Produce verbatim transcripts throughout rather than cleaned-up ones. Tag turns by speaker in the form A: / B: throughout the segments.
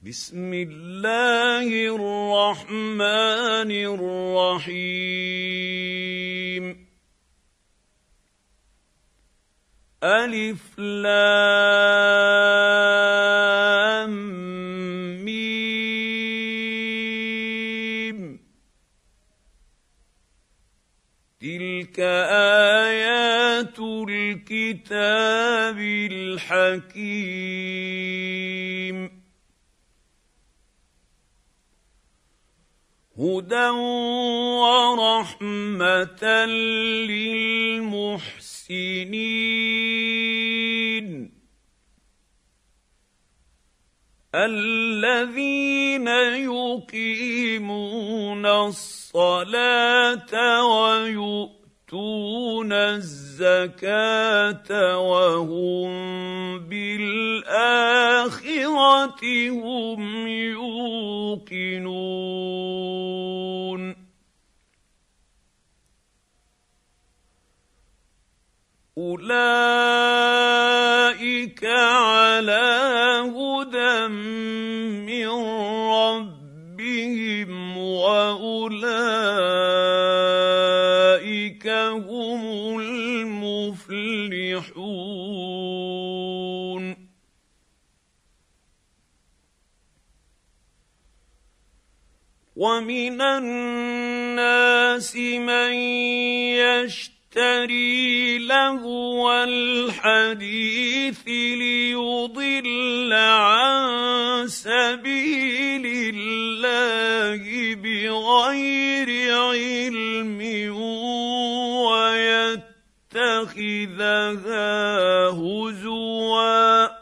A: بسم الله الرحمن الرحيم ألف لام ميم تلك آيات الكتاب الحكيم هدى ورحمة للمحسنين الذين يقيمون الصلاة ويؤتون الزكاة وهم بالآخرة هم يوقنون أولئك على هدى من ربهم وأولئك هم المفلحون ومن الناس من يشتري لهو الحديث ليضل عن سبيل الله بغير علم ويتخذها هزوا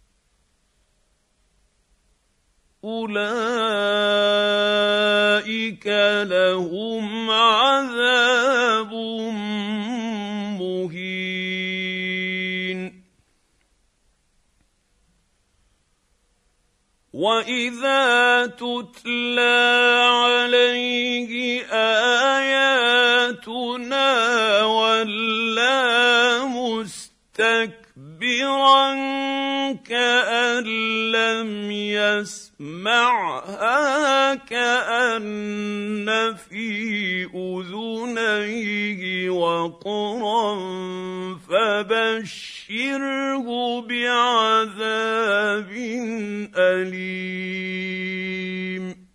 A: أولئك لهم عذاب مهين وإذا تتلى عليه آياتنا ولى مستكبرا كأن لم يسمعها كأن في أذنيه وقرا فبشره بعذاب أليم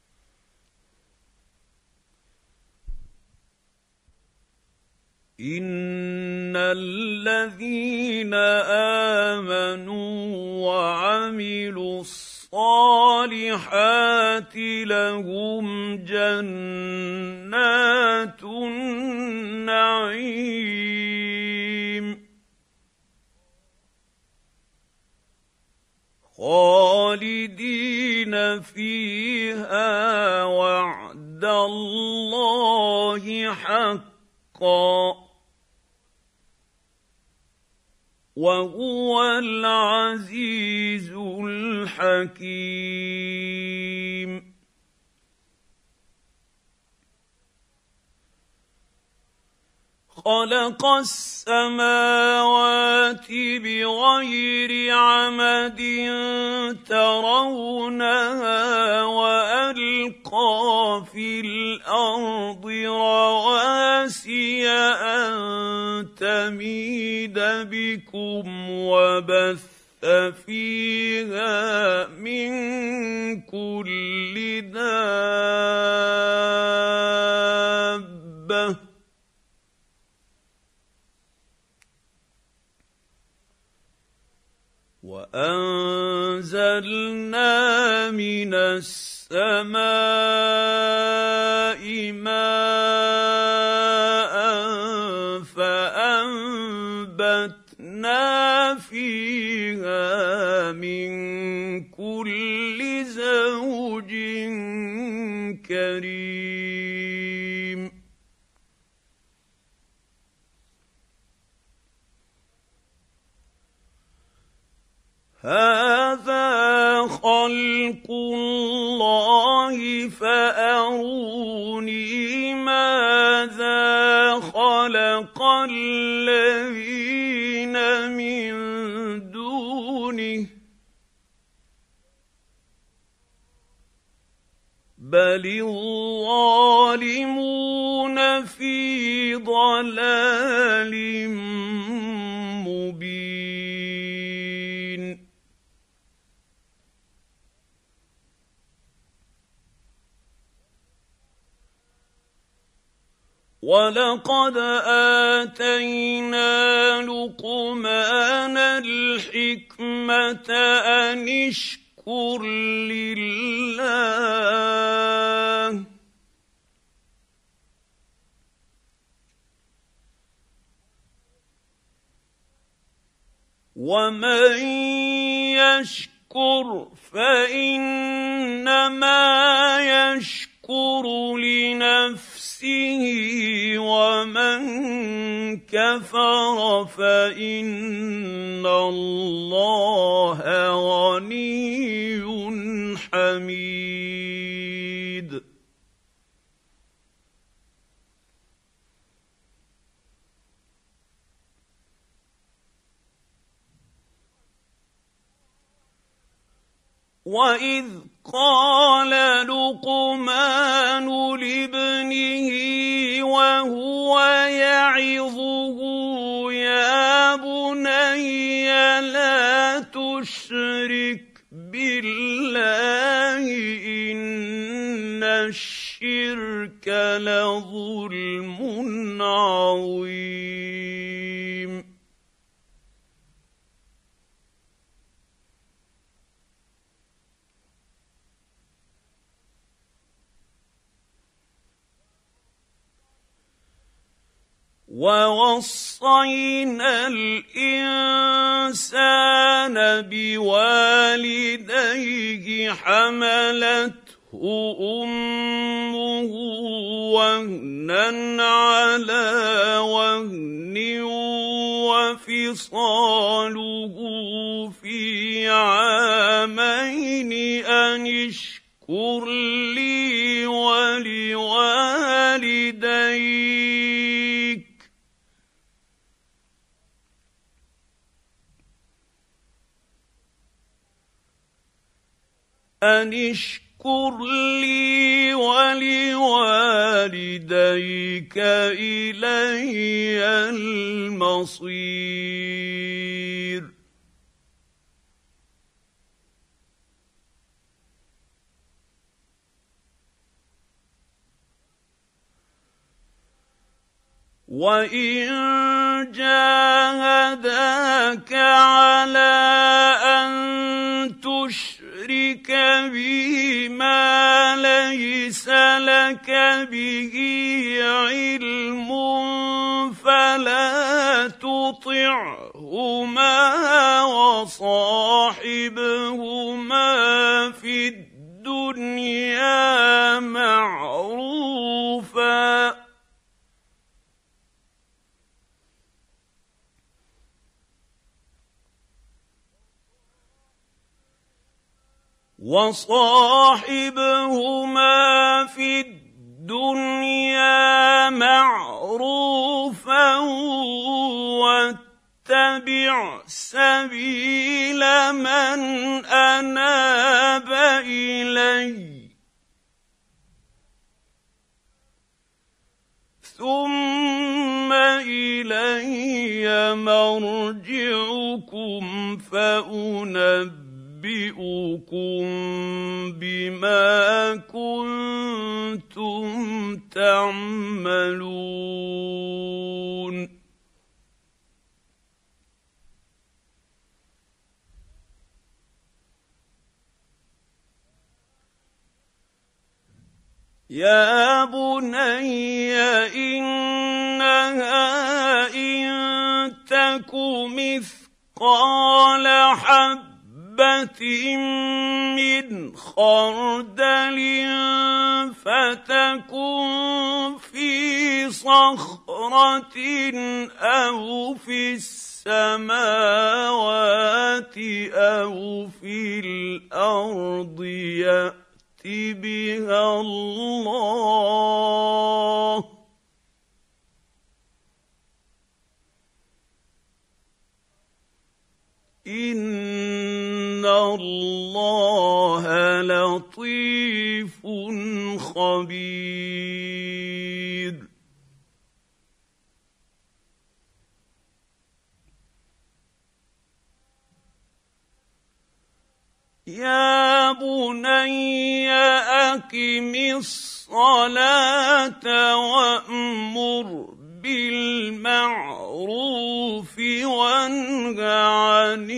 A: إن الذين آمنوا وعملوا الصالحات لهم جنات النعيم خالدين فيها وعد الله حقا وهو العزيز الحكيم خلق السماوات بغير عمد ترونها وألقى في الأرض رواسي أن تميد بكم وبث فيها من كل دابة وأنزلنا من السماء ماء فأنبتنا فيها من كل زوج كريم هذا خلق الله فأروني ماذا خلق الذين من دونه بل الظالمون في ضلال مبين. ولقد آتينا لقمان الحكمة أن اشكر لله ومن يشكر فإنما يشكر لنفسه ومن كفر فإن الله غني حميد. وَإِذْ قَالَ لُقْمَانُ لِابْنِهِ وَهُوَ يَعِظُهُ يَا بُنَيَّ لَا تُشْرِكْ بِاللَّهِ إِنَّ الشِّرْكَ لَظُلْمٌ عَظِيمٌ. وَوَصَّيْنَا الْإِنسَانَ بِوَالِدَيْهِ حَمَلَتْهُ أُمُّهُ وَهْنًا عَلَىٰ وَهْنٍ وَفِصَالُهُ فِي عَامَيْنِ أَنِ اشْكُرْ لِي وَلِوَالِدَيْكَ أَنِ اشْكُرْ لِي وَلِوَالِدَيْكَ إِلَيَّ الْمَصِيرُ. وَإِن جَاهَدَاكَ عَلَىٰ أَن تُشْرِكَ بِي مَا لَيْسَ لَكَ بِهِ عِلْمٌ فَلَا تُطِعْهُمَا وَصَاحِبْهُمَا فِي الدُّنْيَا مَعْرُوفًا وَصَاحِبْهُمَا فِي الدُّنْيَا مَعْرُوفًا وَاتَّبِعْ سَبِيلَ مَنْ أَنَابَ إِلَيَّ ثُمَّ إِلَيَّ مَرْجِعُكُمْ فَأُنَبِّئُكُم أُنَبِّئُكُم بِمَا كُنتُمْ تَعْمَلُونَ. يَا بُنَيَّ إِنَّهَا إِن تَكُ مِثْقَالَ حَبَّةٍ مِّنْ خَرْدَلٍ فَتَكُنْ فِي صَخْرَةٍ أَوْ فِي السَّمَاوَاتِ أَوْ فِي الْأَرْضِ يَأْتِ بِهَا اللَّهُ ۚ إِنَّ اللَّهَ لَطِيفٌ خبير. يا بني أقم الصلاة وأمر بالمعروف وانه عن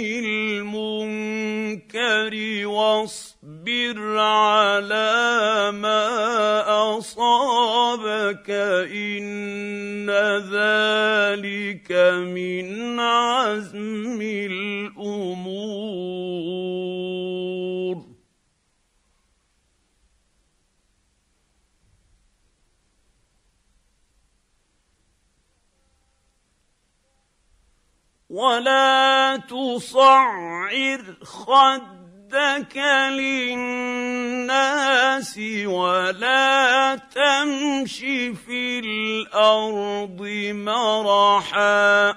A: المنكر واصبر على ما أصابك إن ذلك من عزم الأمور. ولا تصعر خدك للناس ولا تمش في الأرض مرحا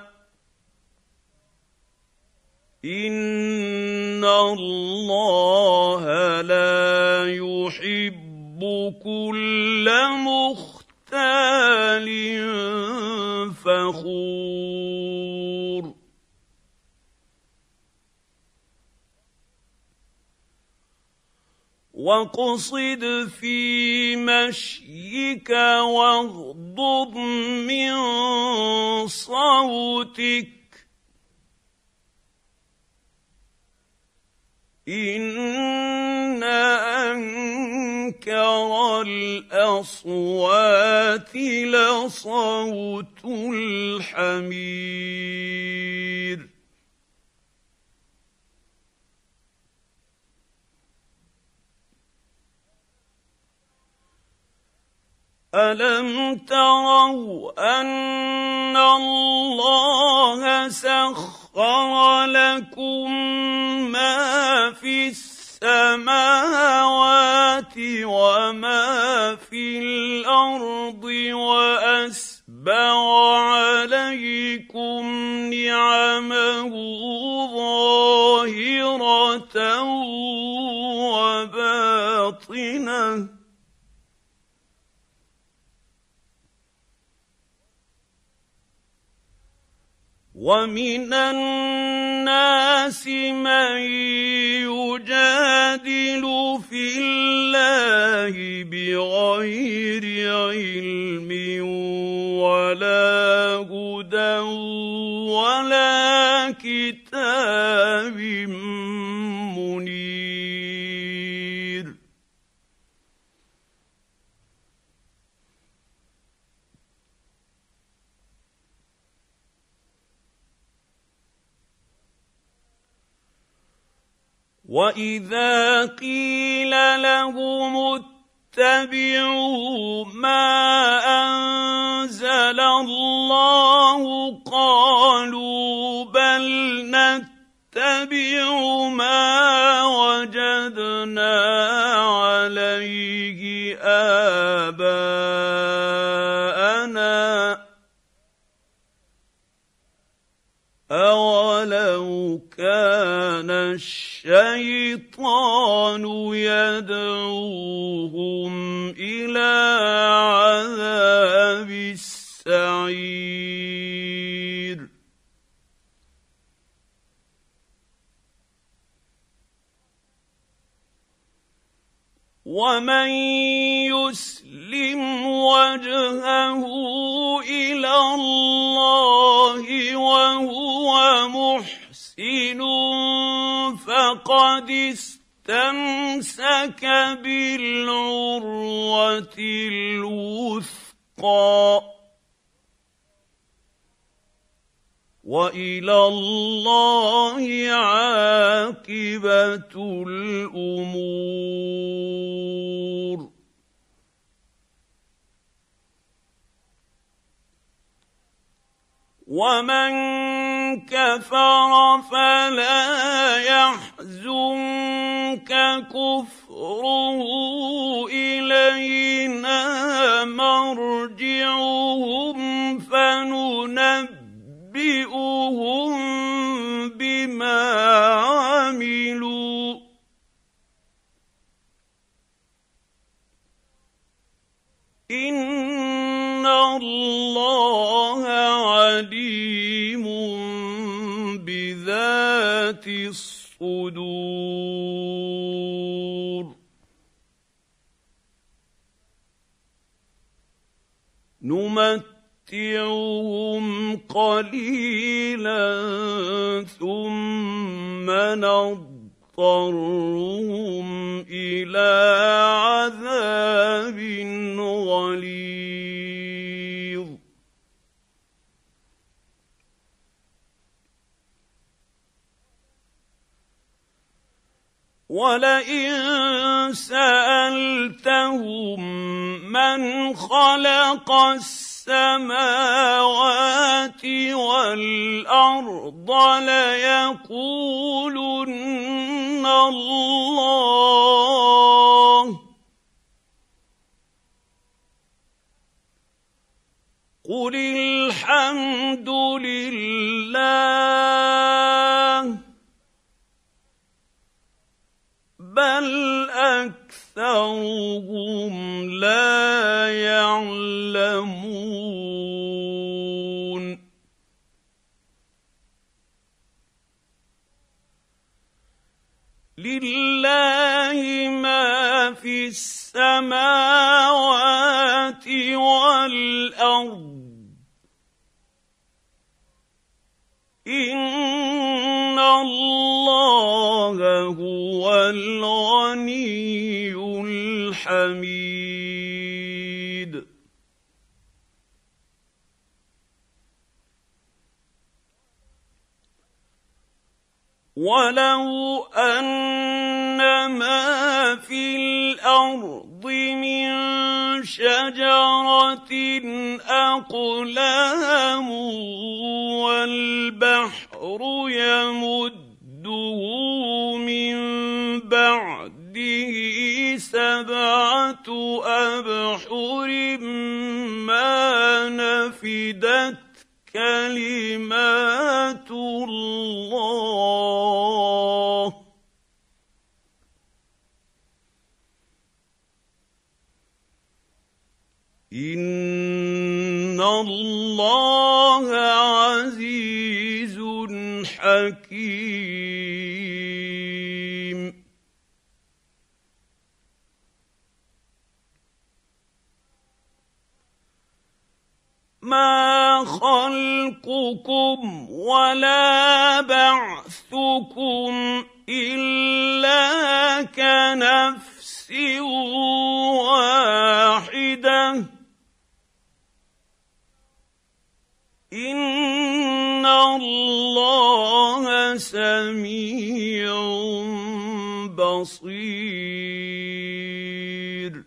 A: إن الله لا يحب كل مختال فخور. واقصد في مشيك واغضض من صوتك إن أنكر الأصوات لصوت الحمير. ألم تروا أن الله سخر لكم ما في السماوات وما في الأرض وأسبغ عليكم نعمه ظاهرة وباطنة ومن الناس من يجادل في الله بغير علم ولا هدى ولا كتاب منير. وَإِذَا قِيلَ لَهُمُ اتَّبِعُوا مَا أَنزَلَ اللَّهُ قَالُوا بَلْ نَتَّبِعُ مَا وَجَدْنَا عَلَيْهِ آبَاءَنَا أَوَلَوْ كَانَ الشَّيْطَانُ يَدْعُوهُمْ إِلَىٰ عَذَابِ السَّعِيرِ. وَمَن يُسْلِمْ وَجْهَهُ إِلَى اللَّهِ وَهُوَ مُحْسِنٌ فَقَدِ اسْتَمْسَكَ بِالْعُرْوَةِ الْوُثْقَىٰ وَإِلَى اللَّهِ عَاقِبَةُ الْأُمُورِ. وَمَن كَفَرَ فَلَا يَحْزُنكَ كُفْرُهُ إِلَيْنَا مَرْجِعُهُمْ فَنُنَبِّئُهُم بِمَا عَمِلُوا ذات الصدور نمتعهم قليلا ثم نضطرهم إلى عذاب غليظ ولئن سألتهم من خلق السماوات والأرض ليقولن الله قل الحمد لله بل أكثرهم لا يعلمون لله ما في السماوات والأرض إن الله هو الغني الحميد ولو أن ما في الأرض من شجرة أقلام والبحر يمده من بعده سبعة أبحر ما نفدت كلمات الله إن الله عزيز حكيم ما خلقكم ولا بعثكم إلا كنفس واحدة إن الله سميع بصير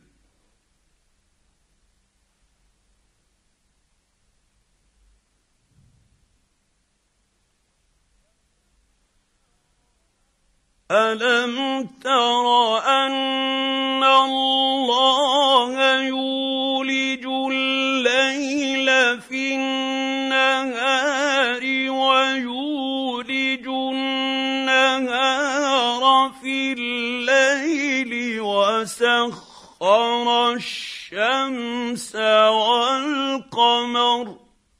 A: ألم تر أن الله يولج الليل في النهار ويولج النهار في الليل وسخر الشمس والقمر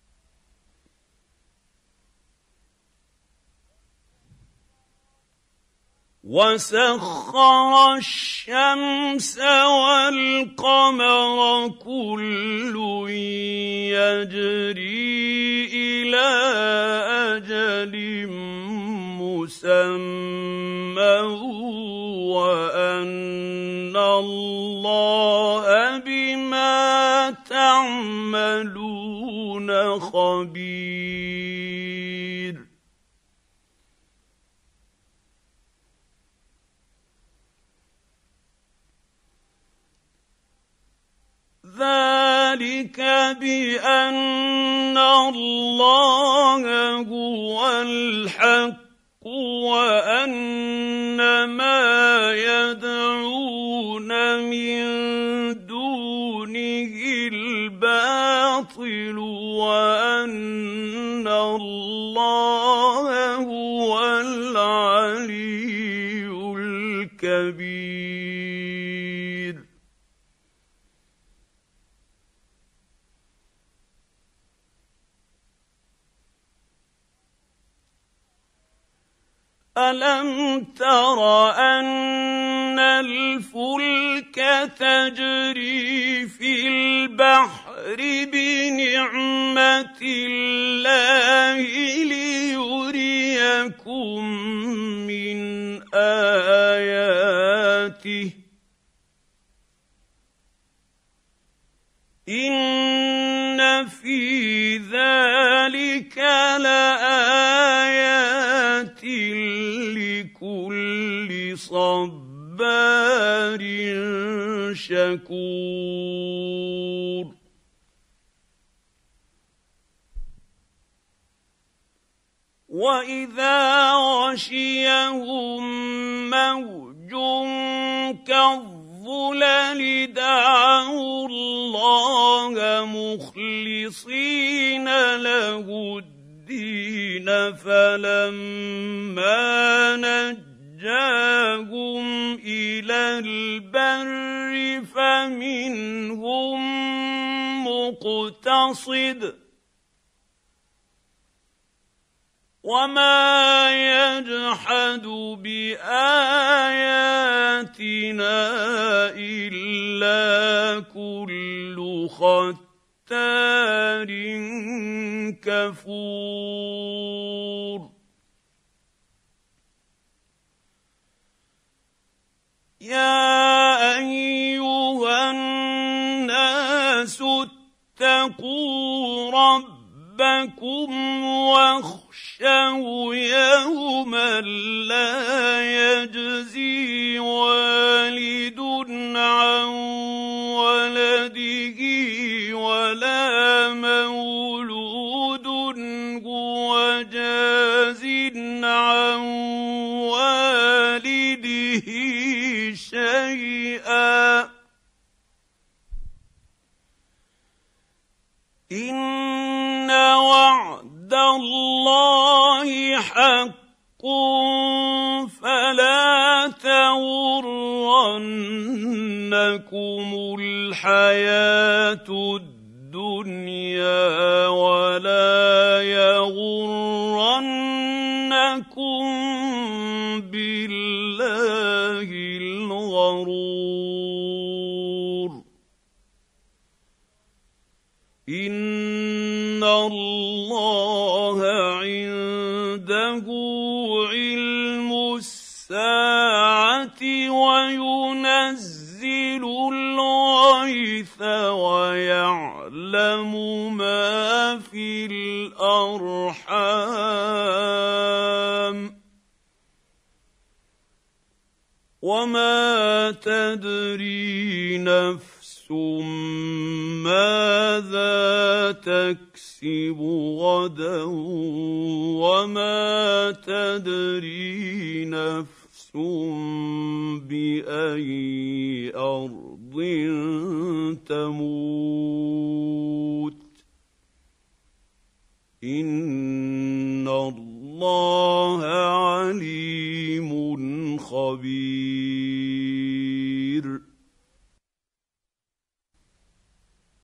A: وسخر الشمس والقمر كل يجري إلى أجل مسمى وأن الله بما تعملون خبير ذلك بأن الله هو الحق وأن ما يدعون من دونه الباطل وأن الله هو العلي الكبير ألم تر أن الفلك تجري في البحر بنعمة الله ليريكم من آياته إن في ذلك لآيات لكل صبار شكور وإذا غشيهم موج كالظلل دعوا الله مخلصين له الدين فلما نجاهم إلى البر فمنهم مقتصد وما يجحد بآياتنا إلا كل ختار كفور يا أيها الناس اتقوا ربكم واخشوا يوما لا يجزي والد عن ولده ولا مولود هو جاز عن والده شيئا إن وعد الله حق فلا تغرنكم الحياة الدنيا ولا يغرنكم بالله الغرور إن الله عنده علم الساعة وينزل الغيث ويعلم ما في الأرحام وما تدري نفس ماذا تكسب غدا وما تدري نفس بأي أرض تموت إن الله عليم خبير